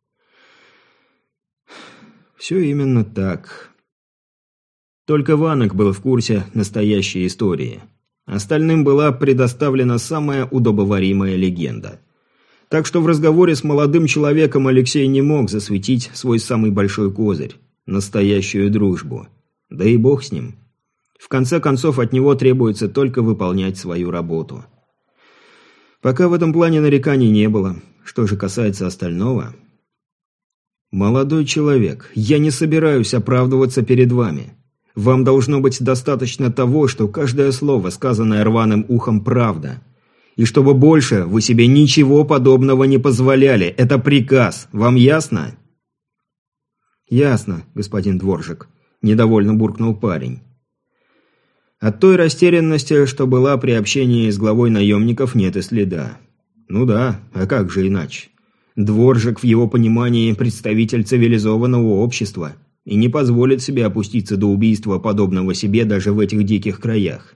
Все именно так. Только Ванок был в курсе настоящей истории. Остальным была предоставлена самая удобоваримая легенда. Так что в разговоре с молодым человеком Алексей не мог засветить свой самый большой козырь – настоящую дружбу. Да и бог с ним. В конце концов, от него требуется только выполнять свою работу. Пока в этом плане нареканий не было. Что же касается остального... «Молодой человек, я не собираюсь оправдываться перед вами. Вам должно быть достаточно того, что каждое слово, сказанное рваным ухом, правда. И чтобы больше вы себе ничего подобного не позволяли. Это приказ. Вам ясно?» «Ясно, господин Дворжак», – недовольно буркнул парень. От той растерянности, что была при общении с главой наемников, нет и следа. Ну да, а как же иначе? Дворжак в его понимании представитель цивилизованного общества и не позволит себе опуститься до убийства подобного себе даже в этих диких краях.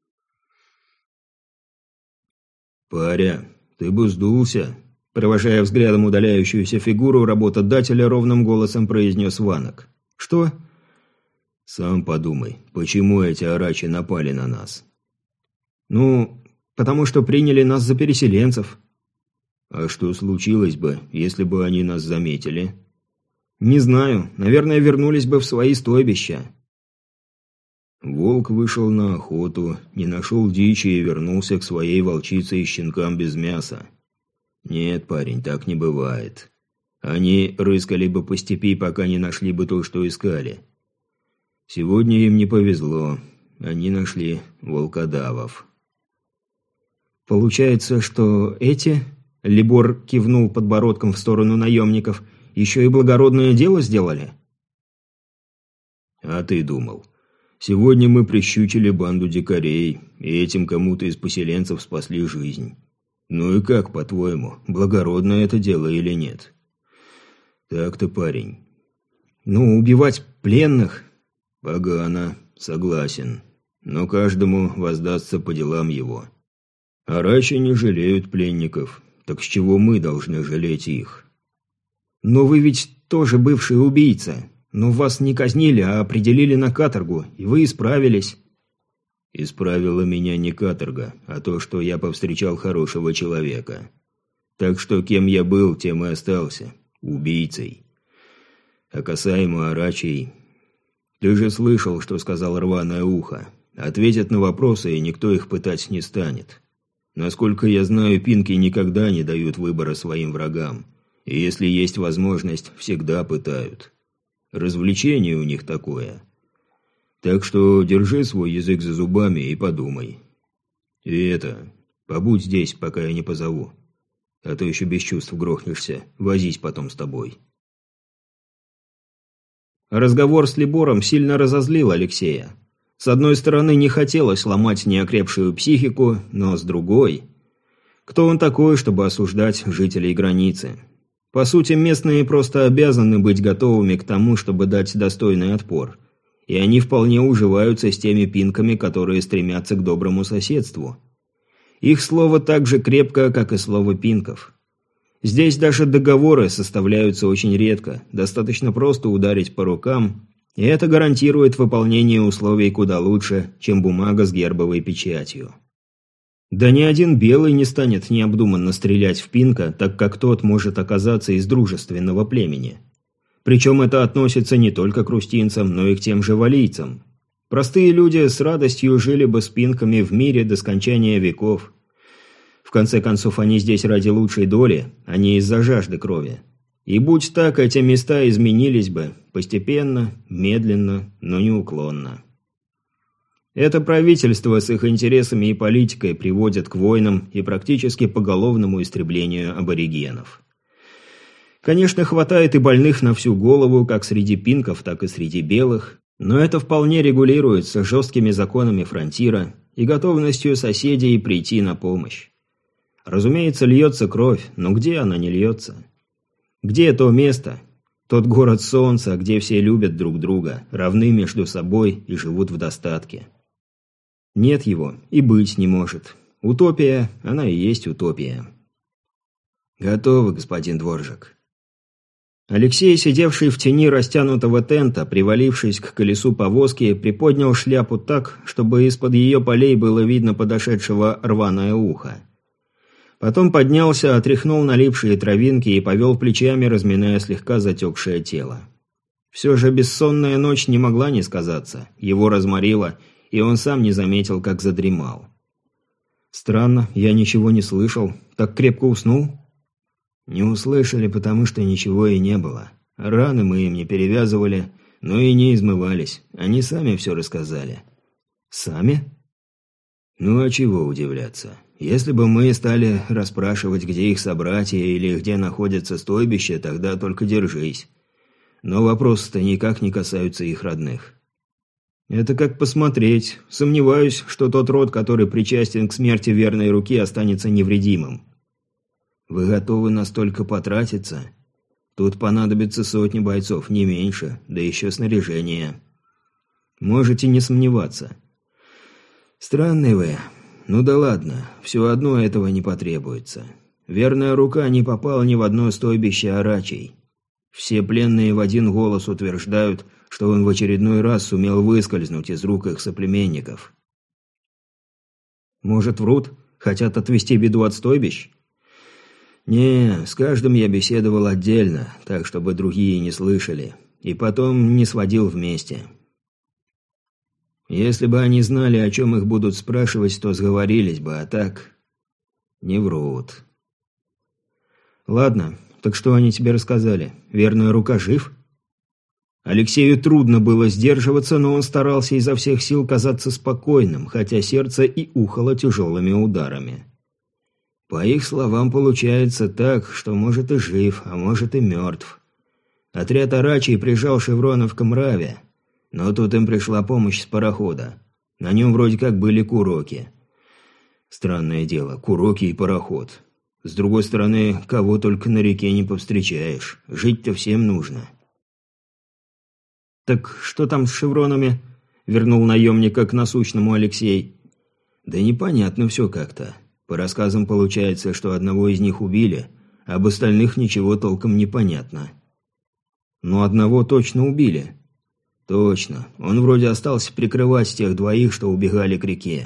«Паря, ты бы сдулся», –
провожая взглядом удаляющуюся фигуру работодателя, ровным голосом произнес Ванок. «Что?»
«Сам подумай, почему эти арачи напали на нас?»
«Ну, потому что приняли нас за переселенцев».
«А что случилось бы, если бы они нас заметили?»
«Не знаю. Наверное, вернулись бы в свои стойбища».
Волк вышел на охоту, не нашел дичи и вернулся к своей волчице и щенкам без мяса. Нет, парень, так не бывает. Они рыскали бы по степи, пока не нашли бы то, что искали. Сегодня им не повезло. Они нашли волкодавов.
«Получается, что эти...» – Либор кивнул подбородком в сторону наемников – еще и благородное дело сделали?
А ты думал? Сегодня мы прищучили банду дикарей, и этим кому-то из поселенцев спасли жизнь. Ну и как, по-твоему, благородное это дело или нет? Так-то, парень.
Ну, убивать пленных?
Погано, согласен. Но каждому воздастся по делам его. Арачи не жалеют пленников, так с чего мы должны жалеть их?
«Но вы ведь тоже бывший убийца. Но вас не казнили, а определили на каторгу, и вы исправились».
«Исправила меня не каторга, а то, что я повстречал хорошего человека. Так что кем я был, тем и остался. Убийцей. А касаемо арачей... Ты же слышал, что сказал рваное ухо. Ответят на вопросы, и никто их пытать не станет. Насколько я знаю, пинки никогда не дают выбора своим врагам. И если есть возможность, всегда пытают. Развлечение у них такое. Так что держи свой язык за зубами и подумай. И это, побудь здесь, пока я не позову. А то еще без чувств грохнешься, возись потом с тобой».
Разговор с Либором сильно разозлил Алексея. С одной стороны, не хотелось ломать неокрепшую психику, но с другой... Кто он такой, чтобы осуждать жителей границы? По сути, местные просто обязаны быть готовыми к тому, чтобы дать достойный отпор. И они вполне уживаются с теми пинками, которые стремятся к доброму соседству. Их слово так же крепко, как и слово пинков. Здесь даже договоры составляются очень редко, достаточно просто ударить по рукам, и это гарантирует выполнение условий куда лучше, чем бумага с гербовой печатью. Да ни один белый не станет необдуманно стрелять в пинка, так как тот может оказаться из дружественного племени. Причем это относится не только к рустинцам, но и к тем же валийцам. Простые люди с радостью жили бы с пинками в мире до скончания веков. В конце концов, они здесь ради лучшей доли, а не из-за жажды крови. И будь так, эти места изменились бы, постепенно, медленно, но неуклонно. Это правительство с их интересами и политикой приводит к войнам и практически поголовному истреблению аборигенов. Конечно, хватает и больных на всю голову, как среди пинков, так и среди белых, но это вполне регулируется жесткими законами фронтира и готовностью соседей прийти на помощь. Разумеется, льется кровь, но где она не льется? Где то место, тот город солнца, где все любят друг друга, равны между собой и живут в достатке? Нет его и быть не может. Утопия, она и есть утопия.
Готово, господин Дворжак.
Алексей, сидевший в тени растянутого тента, привалившись к колесу повозки, приподнял шляпу так, чтобы из-под ее полей было видно подошедшего рваное ухо. Потом поднялся, отряхнул налипшие травинки и повел плечами, разминая слегка затекшее тело. Все же бессонная ночь не могла не сказаться, его разморило, и он сам не заметил, как задремал. Странно, я ничего не слышал. Так крепко уснул?
Не услышали, потому что ничего и не было. Раны мы им не перевязывали, но и не измывались. Они сами все рассказали.
Сами?
Ну а чего удивляться? Если бы мы стали расспрашивать, где их собратья или где находится стойбище, тогда только держись. Но вопросы-то никак не касаются их родных.
Это как посмотреть. Сомневаюсь, что тот род, который причастен к смерти верной руки, останется невредимым.
Вы готовы настолько потратиться? Тут понадобится сотни бойцов, не меньше, да еще снаряжение.
Можете не сомневаться.
Странный вы. Ну да ладно, все одно этого не потребуется. Верная рука не попала ни в одно стойбище орачей. Все пленные в один голос утверждают, что он в очередной раз сумел выскользнуть из рук их соплеменников.
Может, врут? Хотят отвести беду от стойбищ?
Не, с каждым я беседовал отдельно, так чтобы другие не слышали, и потом не сводил вместе. Если бы они знали, о чем их будут спрашивать, то сговорились бы, а так не врут.
Ладно, так что они тебе рассказали? Верная рука жив? Алексею трудно было сдерживаться, но он старался изо всех сил казаться спокойным, хотя сердце и ухало тяжелыми ударами.
По их словам, получается так, что может и жив, а может и мертв. Отряд орачей прижал шевронов к Мраве, но тут им пришла помощь с парохода. На нем вроде как были куроки. Странное дело, куроки и пароход. С другой стороны, кого только на реке не повстречаешь. Жить-то всем нужно.
«Так что там с шевронами?» — вернул наемника к насущному Алексей.
«Да непонятно все как-то. По рассказам получается, что одного из них убили, а об остальных ничего толком не понятно».
«Но одного точно убили».
«Точно. Он вроде остался прикрывать тех двоих, что убегали к реке».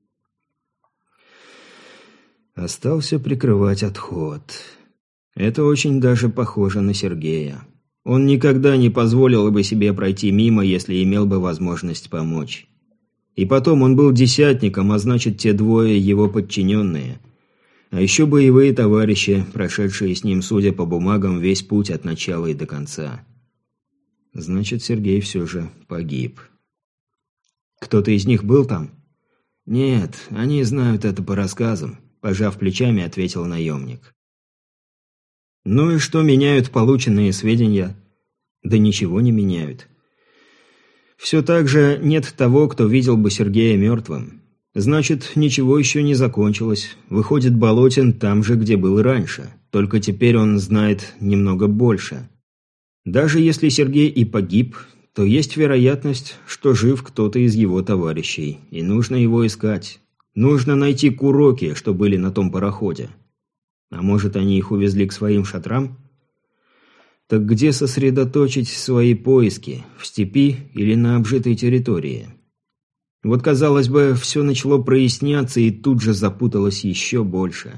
Остался прикрывать отход. Это очень даже похоже на Сергея. Он никогда не позволил бы себе пройти мимо, если имел бы возможность помочь. И потом он был десятником, а значит, те двое его подчиненные. А еще боевые товарищи, прошедшие с ним, судя по бумагам, весь путь от начала и до конца. Значит, Сергей все же погиб. Кто-то из них был там?
Нет, они знают это по рассказам. Пожав плечами, ответил наемник.
Ну и что меняют полученные сведения? Да ничего не меняют. Все так же нет того, кто видел бы Сергея мертвым. Значит, ничего еще не закончилось. Выходит, Болотин там же, где был раньше. Только теперь он знает немного больше. Даже если Сергей и погиб, то есть вероятность, что жив кто-то из его товарищей, и нужно его искать. Нужно найти Куроки, что были на том пароходе. А может, они их увезли к своим шатрам? Так где сосредоточить свои поиски? В степи или на обжитой территории? Вот, казалось бы, все начало проясняться и тут же запуталось еще больше.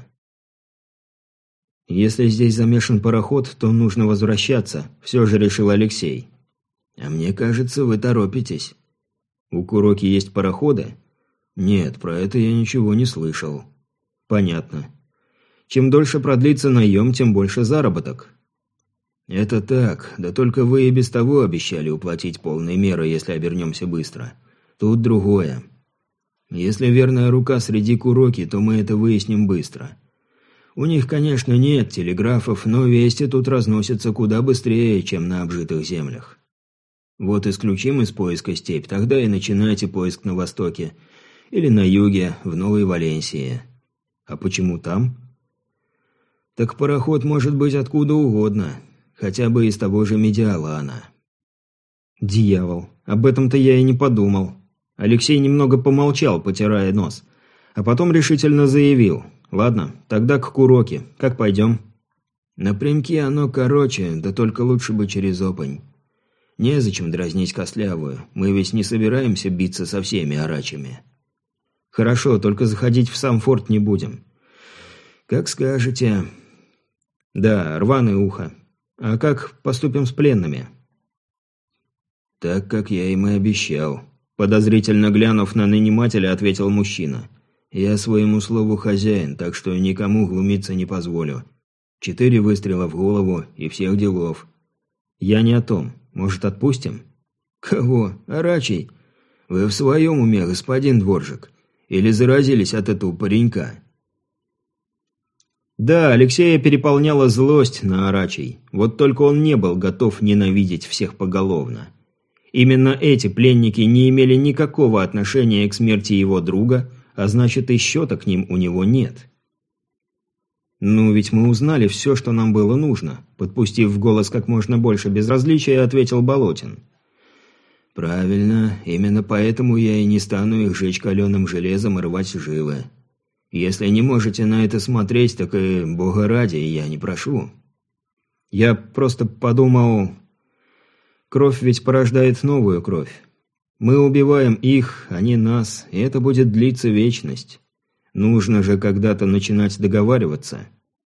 Если здесь замешан пароход, то нужно возвращаться, все же решил Алексей. А мне кажется, вы торопитесь. У Куроки есть пароходы? Нет, про это я ничего не слышал. Понятно. Чем дольше продлится наем, тем больше заработок. Это так, да только вы и без того обещали уплатить полной меры, если обернемся быстро. Тут другое. Если верная рука среди Куроки, то мы это выясним быстро. У них, конечно, нет телеграфов, но вести тут разносятся куда быстрее, чем на обжитых землях. Вот исключим из поиска степь, тогда и начинайте поиск на востоке. Или на юге, в Новой Валенсии. А почему там? Так пароход может быть откуда угодно, хотя бы из того же Медиалана. Дьявол, об этом-то я и не подумал. Алексей немного помолчал, потирая нос, а потом решительно заявил: «Ладно, тогда к Куроки. Как пойдем?» «Напрямки оно короче, да только лучше бы через Опань. Незачем дразнить Костлявую, мы ведь не собираемся биться со всеми арачами». «Хорошо, только заходить в сам форт не будем». «Как скажете». «Да, рваное ухо. А как поступим с пленными?» «Так, как я им и обещал», – подозрительно глянув на нанимателя, ответил мужчина. «Я своему слову хозяин, так что никому глумиться не позволю. Четыре выстрела в голову и всех делов». «Я не о том. Может, отпустим?» «Кого? Арачий? Вы в своем уме, господин Дворжик? Или заразились от этого паренька?» Да, Алексея переполняла злость на Арачий. Вот только он не был готов ненавидеть всех поголовно. Именно эти пленники не имели никакого отношения к смерти его друга, а значит, и счета к ним у него нет. «Ну, ведь мы узнали все, что нам было нужно», – подпустив в голос как можно больше безразличия, ответил Болотин. «Правильно, именно поэтому я и не стану их жечь каленым железом и рвать жилы. Если не можете на это смотреть, так и бога ради я не прошу». «Я просто подумал... Кровь ведь порождает новую кровь. Мы убиваем их, а не нас, и это будет длиться вечность. Нужно же когда-то начинать договариваться».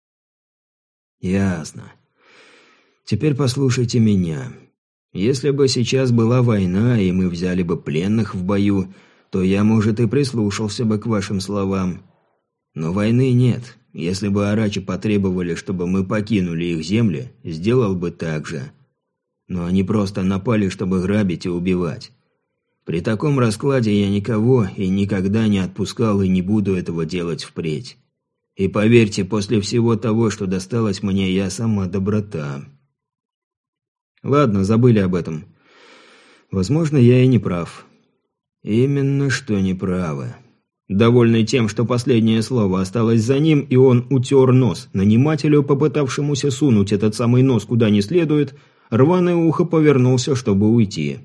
«Ясно. Теперь послушайте меня. Если бы сейчас была война, и мы взяли бы пленных в бою, то я, может, и прислушался бы к вашим словам. Но войны нет. Если бы арачи потребовали, чтобы мы покинули их земли, сделал бы так же. Но они просто напали, чтобы грабить и убивать. При таком раскладе я никого и никогда не отпускал и не буду этого делать впредь. И поверьте, после всего того, что досталось мне, я сама доброта». «Ладно, забыли об этом. Возможно, я и не прав». «Именно что не правы». Довольный тем, что последнее слово осталось за ним, и он утер нос нанимателю, попытавшемуся сунуть этот самый нос куда не следует, рваное ухо повернулся, чтобы уйти.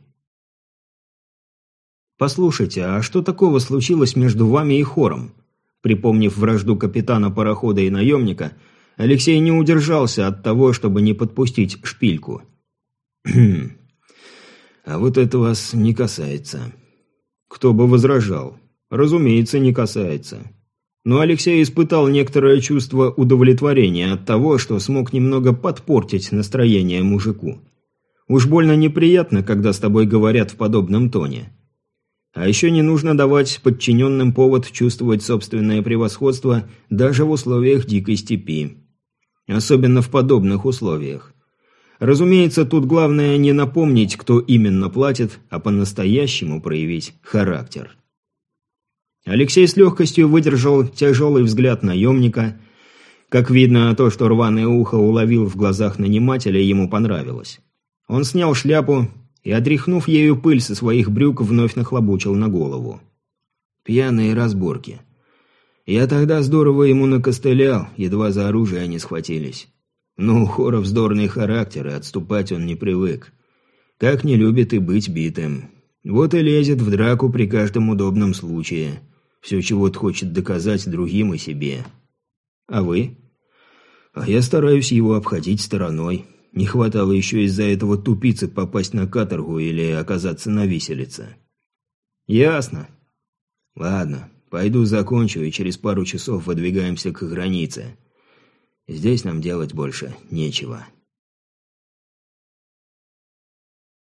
«Послушайте, а что такого случилось между вами и Хором?» Припомнив вражду капитана парохода и наемника, Алексей не удержался от того, чтобы не подпустить шпильку. «Хм. А вот это вас не касается». Кто бы возражал? Разумеется, не касается. Но Алексей испытал некоторое чувство удовлетворения от того, что смог немного подпортить настроение мужику. Уж больно неприятно, когда с тобой говорят в подобном тоне. А еще не нужно давать подчиненным повод чувствовать собственное превосходство даже в условиях дикой степи. Особенно в подобных условиях. Разумеется, тут главное не напомнить, кто именно платит, а по-настоящему проявить характер. Алексей с легкостью выдержал тяжелый взгляд наемника. Как видно, то, что рваное ухо уловил в глазах нанимателя, ему понравилось. Он снял шляпу и, отряхнув ею пыль со своих брюк, вновь нахлобучил на голову. Пьяные разборки. Я тогда здорово ему накостылял, едва за оружие они схватились. Но у Хора вздорный характер, и отступать он не привык. Как не любит и быть битым. Вот и лезет в драку при каждом удобном случае. Все чего-то хочет доказать другим и себе. А вы? А я стараюсь его обходить стороной. Не хватало еще из-за этого тупицы попасть на каторгу или оказаться на виселице. Ясно. Ладно, пойду закончу, и через пару часов выдвигаемся к границе. Здесь нам делать больше нечего.